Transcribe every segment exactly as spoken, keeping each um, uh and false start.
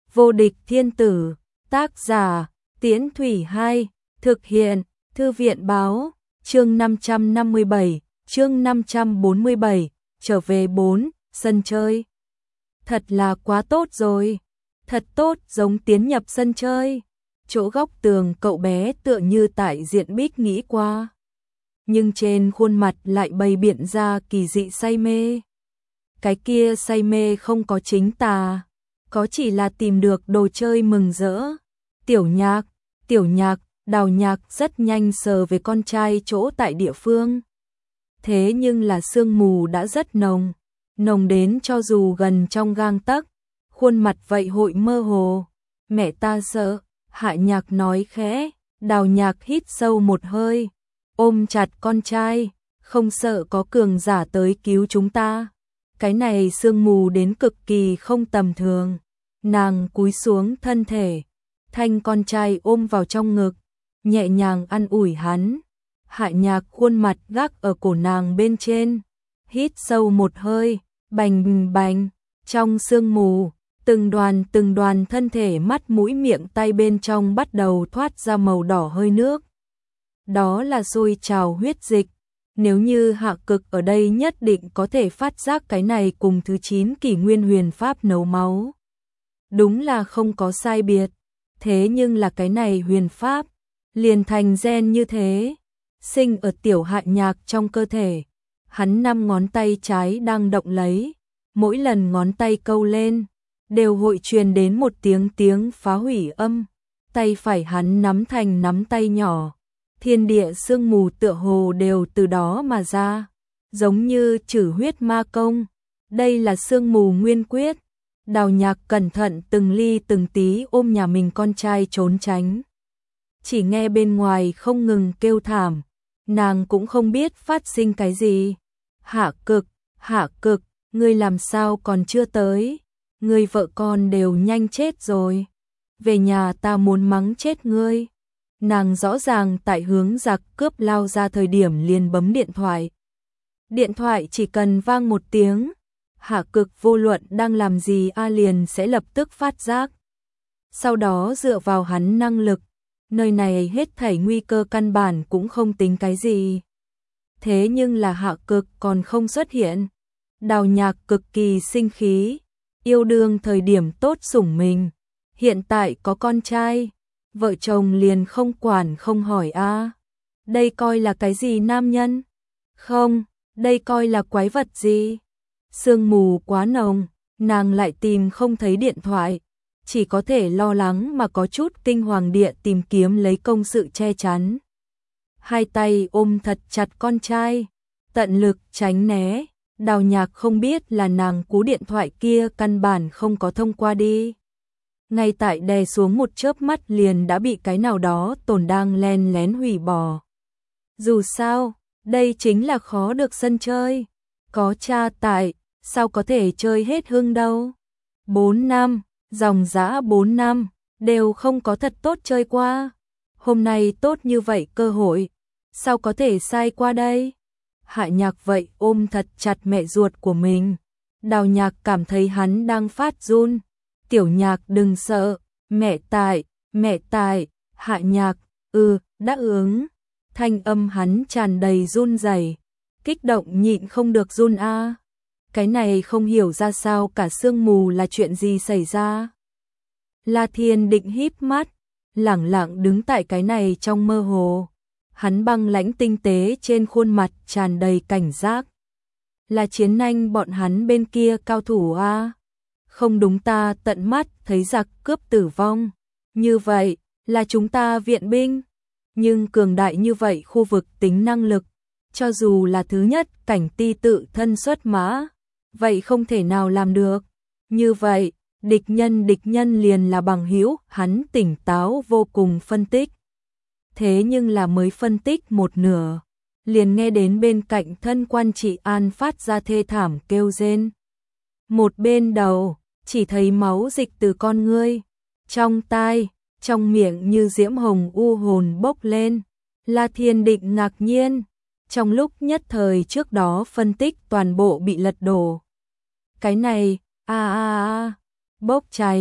Vô địch thiên tử, tác giả, Tiễn Thủy hai, thực hiện, Thư viện báo, chương năm trăm năm mươi bảy, chương năm trăm bốn mươi bảy, trở về bốn, sân chơi. Thật là quá tốt rồi, thật tốt giống tiến nhập sân chơi. Chỗ góc tường cậu bé tựa như tại diện bích nghĩ qua. Nhưng trên khuôn mặt lại bày biện ra kỳ dị say mê. Cái kia say mê không có chính tà, có chỉ là tìm được đồ chơi mừng rỡ. Tiểu Nhạc, Tiểu Nhạc, Đào Nhạc rất nhanh sờ về con trai chỗ tại địa phương. Thế nhưng là sương mù đã rất nồng, nồng đến cho dù gần trong gang tấc, khuôn mặt vậy hội mơ hồ. Mẹ ta sợ, Hạ Nhạc nói khẽ. Đào Nhạc hít sâu một hơi, ôm chặt con trai, không sợ có cường giả tới cứu chúng ta. Cái này sương mù đến cực kỳ không tầm thường. Nàng cúi xuống thân thể, thanh con trai ôm vào trong ngực, nhẹ nhàng an ủi hắn. Hạ Nhạc khuôn mặt gác ở cổ nàng bên trên, hít sâu một hơi, bành bành, trong sương mù, từng đoàn từng đoàn thân thể mắt mũi miệng tay bên trong bắt đầu thoát ra màu đỏ hơi nước. Đó là sôi trào huyết dịch. Nếu như Hạ Cực ở đây nhất định có thể phát giác cái này cùng thứ chín kỷ nguyên huyền pháp nấu máu. Đúng là không có sai biệt. Thế nhưng là cái này huyền pháp, liền thành gen như thế. Sinh ở tiểu Hạ Nhạc trong cơ thể. Hắn năm ngón tay trái đang động lấy. Mỗi lần ngón tay câu lên, đều hội truyền đến một tiếng tiếng phá hủy âm. Tay phải hắn nắm thành nắm tay nhỏ. Thiên địa sương mù tựa hồ đều từ đó mà ra, giống như trừ huyết ma công. Đây là sương mù nguyên quyết. Đào Nhạc cẩn thận từng ly từng tí ôm nhà mình con trai trốn tránh. Chỉ nghe bên ngoài không ngừng kêu thảm, nàng cũng không biết phát sinh cái gì. Hạ Cực, Hạ Cực, ngươi làm sao còn chưa tới? Ngươi vợ con đều nhanh chết rồi. Về nhà ta muốn mắng chết ngươi. Nàng rõ ràng tại hướng giặc cướp lao ra thời điểm liền bấm điện thoại. Điện thoại chỉ cần vang một tiếng, Hạ Cực vô luận đang làm gì a liền sẽ lập tức phát giác. Sau đó dựa vào hắn năng lực, nơi này hết thảy nguy cơ căn bản cũng không tính cái gì. Thế nhưng là Hạ Cực còn không xuất hiện. Đào Nhạc cực kỳ sinh khí, yêu đương thời điểm tốt sủng mình, hiện tại có con trai, vợ chồng liền không quản không hỏi a. À. Đây coi là cái gì nam nhân? Không, đây coi là quái vật gì? Sương mù quá nồng, nàng lại tìm không thấy điện thoại, chỉ có thể lo lắng mà có chút kinh hoàng địa tìm kiếm lấy công sự che chắn. Hai tay ôm thật chặt con trai, tận lực tránh né. Đào Nhạc không biết là nàng cú điện thoại kia căn bản không có thông qua đi. Ngay tại đè xuống một chớp mắt liền đã bị cái nào đó tồn đang len lén hủy bỏ. Dù sao, đây chính là khó được sân chơi. Có cha tại, sao có thể chơi hết hưng đâu. Bốn năm, dòng dã bốn năm, đều không có thật tốt chơi qua. Hôm nay tốt như vậy cơ hội, sao có thể sai qua đây? Hạ Nhạc vậy ôm thật chặt mẹ ruột của mình. Đào Nhạc cảm thấy hắn đang phát run. Tiểu Nhạc đừng sợ, mẹ tại, mẹ tại. Hạ Nhạc, ừ, đã ứng. Thanh âm hắn tràn đầy run rẩy, kích động nhịn không được run a. À. Cái này không hiểu ra sao cả sương mù là chuyện gì xảy ra. La Thiên Định híp mắt, lẳng lặng đứng tại cái này trong mơ hồ. Hắn băng lãnh tinh tế trên khuôn mặt tràn đầy cảnh giác. Là Chiến Anh bọn hắn bên kia cao thủ a. À? Không đúng, ta tận mắt thấy giặc cướp tử vong. Như vậy, là chúng ta viện binh. Nhưng cường đại như vậy khu vực tính năng lực, cho dù là thứ nhất cảnh ti tự thân xuất mã, vậy không thể nào làm được. Như vậy, địch nhân địch nhân liền là bằng hữu, hắn tỉnh táo vô cùng phân tích. Thế nhưng là mới phân tích một nửa, liền nghe đến bên cạnh thân quan Trị An phát ra thê thảm kêu rên. Một bên đầu, chỉ thấy máu dịch từ con ngươi, trong tai, trong miệng như diễm hồng u hồn bốc lên. La Thiên Định ngạc nhiên, trong lúc nhất thời trước đó phân tích toàn bộ bị lật đổ. Cái này, a a a, bốc cháy,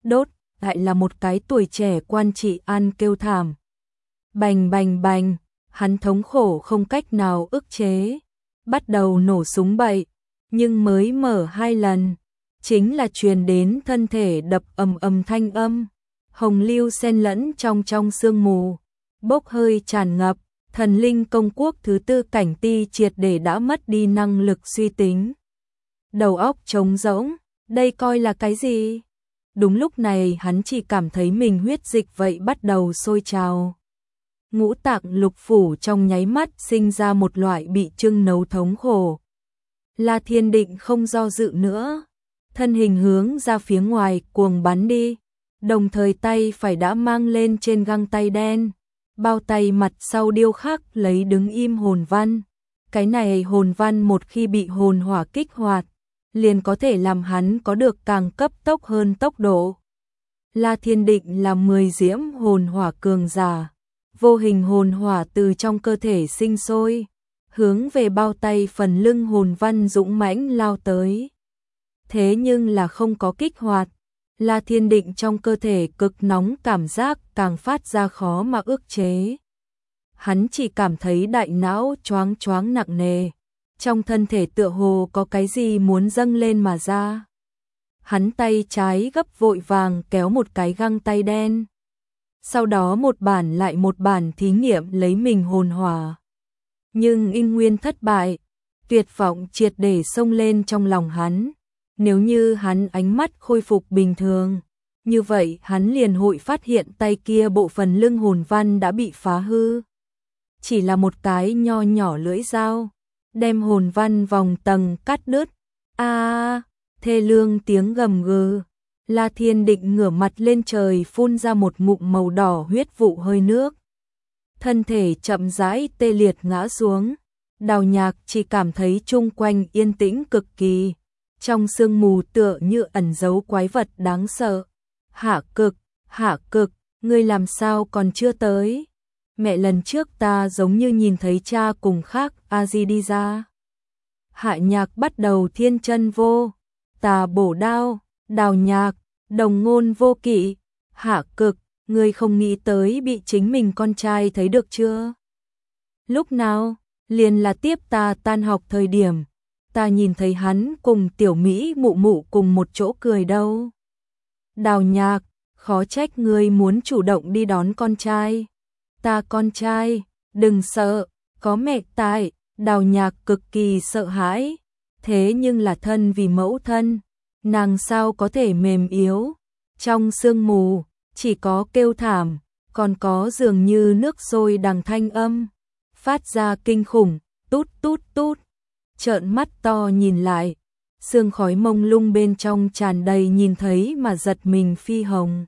đốt, lại là một cái tuổi trẻ quan trị an kêu thảm. Bành bành bành, hắn thống khổ không cách nào ức chế, bắt đầu nổ súng bậy, nhưng mới mở hai lần, chính là truyền đến thân thể đập ầm ầm thanh âm, hồng lưu xen lẫn trong trong sương mù, bốc hơi tràn ngập, thần linh công quốc thứ tư cảnh ti triệt để đã mất đi năng lực suy tính. Đầu óc trống rỗng, đây coi là cái gì? Đúng lúc này hắn chỉ cảm thấy mình huyết dịch vậy bắt đầu sôi trào. Ngũ tạng lục phủ trong nháy mắt sinh ra một loại bị trưng nấu thống khổ. La Thiên Định không do dự nữa, thân hình hướng ra phía ngoài cuồng bắn đi, đồng thời tay phải đã mang lên trên găng tay đen, bao tay mặt sau điêu khắc lấy đứng im hồn văn. Cái này hồn văn một khi bị hồn hỏa kích hoạt, liền có thể làm hắn có được càng cấp tốc hơn tốc độ. La Thiên Định là mười diễm hồn hỏa cường giả, vô hình hồn hỏa từ trong cơ thể sinh sôi, hướng về bao tay phần lưng hồn văn dũng mãnh lao tới. Thế nhưng là không có kích hoạt, La Thiên Định trong cơ thể cực nóng cảm giác càng phát ra khó mà ức chế. Hắn chỉ cảm thấy đại não choáng choáng nặng nề, trong thân thể tựa hồ có cái gì muốn dâng lên mà ra. Hắn tay trái gấp vội vàng kéo một cái găng tay đen. Sau đó một bản lại một bản thí nghiệm lấy mình hồn hỏa. Nhưng in nguyên thất bại, tuyệt vọng triệt để xông lên trong lòng hắn. Nếu như hắn ánh mắt khôi phục bình thường, như vậy hắn liền hội phát hiện tay kia bộ phận lưng hồn văn đã bị phá hư. Chỉ là một cái nho nhỏ lưỡi dao, đem hồn văn vòng tầng cắt đứt. A, thê lương tiếng gầm gừ. La Thiên Định ngửa mặt lên trời phun ra một ngụm màu đỏ huyết vụ hơi nước. Thân thể chậm rãi tê liệt ngã xuống. Đào Nhạc chỉ cảm thấy chung quanh yên tĩnh cực kỳ. Trong sương mù tựa như ẩn giấu quái vật đáng sợ. Hạ Cực, Hạ Cực, ngươi làm sao còn chưa tới? Mẹ, lần trước ta giống như nhìn thấy cha cùng khác a di đi ra. Hạ Nhạc bắt đầu thiên chân vô, tà bổ đao. Đào Nhạc, đồng ngôn vô kỵ. Hạ Cực, ngươi không nghĩ tới bị chính mình con trai thấy được chưa? Lúc nào? Liền là tiếp ta tan học thời điểm, ta nhìn thấy hắn cùng tiểu Mỹ mụ mụ cùng một chỗ cười đâu. Đào Nhạc, khó trách ngươi muốn chủ động đi đón con trai. Ta con trai, đừng sợ, có mẹ tại. Đào Nhạc cực kỳ sợ hãi, thế nhưng là thân vì mẫu thân, nàng sao có thể mềm yếu. Trong sương mù, chỉ có kêu thảm, còn có dường như nước sôi đằng thanh âm, phát ra kinh khủng, tút tút tút. Trợn mắt to nhìn lại, sương khói mông lung bên trong tràn đầy nhìn thấy mà giật mình phi hồng.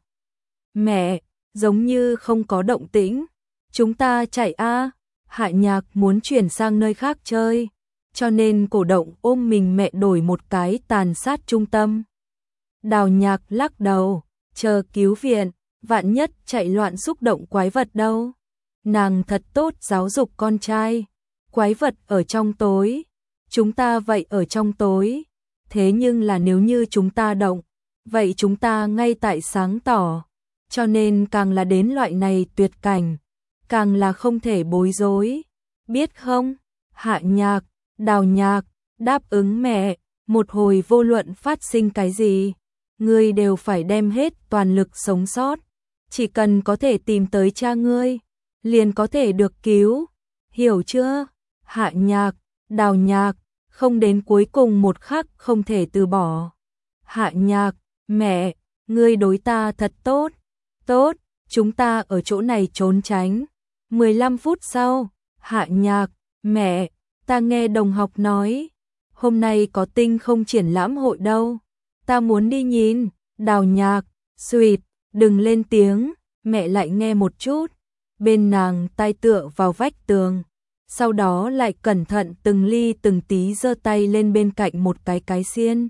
Mẹ, giống như không có động tĩnh, chúng ta chạy a. Hạ Nhạc muốn chuyển sang nơi khác chơi, cho nên cổ động ôm mình mẹ đổi một cái tàn sát trung tâm. Đào Nhạc lắc đầu, chờ cứu viện, vạn nhất chạy loạn xúc động quái vật đâu. Nàng thật tốt giáo dục con trai, quái vật ở trong tối, chúng ta vậy ở trong tối. Thế nhưng là nếu như chúng ta động, vậy chúng ta ngay tại sáng tỏ, cho nên càng là đến loại này tuyệt cảnh, càng là không thể bối rối, biết không? Hạ Nhạc, Đào Nhạc, đáp ứng mẹ, một hồi vô luận phát sinh cái gì, ngươi đều phải đem hết toàn lực sống sót, chỉ cần có thể tìm tới cha ngươi, liền có thể được cứu, hiểu chưa? Hạ Nhạc, Đào Nhạc, không đến cuối cùng một khắc không thể từ bỏ. Hạ Nhạc, mẹ, ngươi đối ta thật tốt, tốt, chúng ta ở chỗ này trốn tránh. mười lăm phút sau, Hạ Nhạc, mẹ, ta nghe đồng học nói, hôm nay có tinh không triển lãm hội đâu, ta muốn đi nhìn. Đào Nhạc, suýt, đừng lên tiếng, mẹ lại nghe một chút. Bên nàng tai tựa vào vách tường, sau đó lại cẩn thận từng ly từng tí giơ tay lên bên cạnh một cái cái xiên.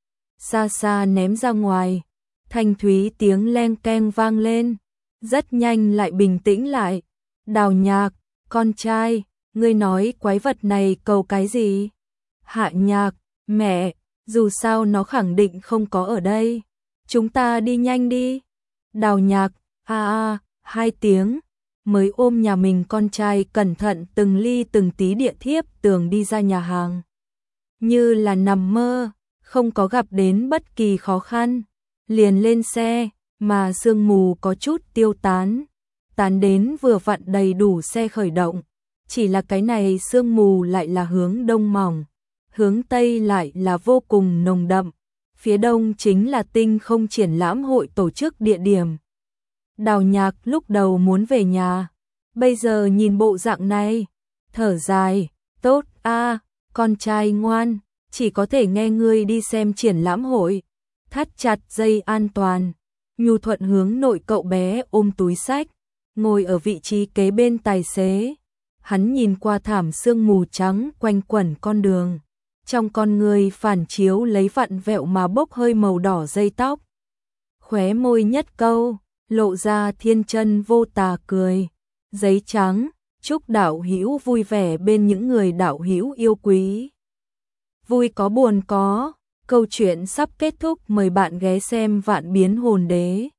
Xa xa ném ra ngoài, thanh thúy tiếng leng keng vang lên, rất nhanh lại bình tĩnh lại. Đào Nhạc, con trai, ngươi nói quái vật này cầu cái gì? Hạ Nhạc, mẹ, dù sao nó khẳng định không có ở đây, chúng ta đi nhanh đi. Đào Nhạc, a a, hai tiếng, mới ôm nhà mình con trai cẩn thận từng ly từng tí địa thiếp tường đi ra nhà hàng. Như là nằm mơ, không có gặp đến bất kỳ khó khăn, liền lên xe, mà sương mù có chút tiêu tán, tán đến vừa vặn đầy đủ xe khởi động. Chỉ là cái này sương mù lại là hướng đông mỏng, hướng tây lại là vô cùng nồng đậm. Phía đông chính là tinh không triển lãm hội tổ chức địa điểm. Đào Nhạc lúc đầu muốn về nhà, bây giờ nhìn bộ dạng này, thở dài, tốt a, con trai ngoan, chỉ có thể nghe ngươi đi xem triển lãm hội. Thắt chặt dây an toàn, nhu thuận hướng nội cậu bé ôm túi sách, ngồi ở vị trí kế bên tài xế. Hắn nhìn qua thảm sương mù trắng quanh quẩn con đường, trong con người phản chiếu lấy vặn vẹo mà bốc hơi màu đỏ dây tóc. Khóe môi nhất câu, lộ ra thiên chân vô tà cười. Giấy trắng, chúc đạo hữu vui vẻ bên những người đạo hữu yêu quý. Vui có buồn có, câu chuyện sắp kết thúc, mời bạn ghé xem Vạn Biến Hồn Đế.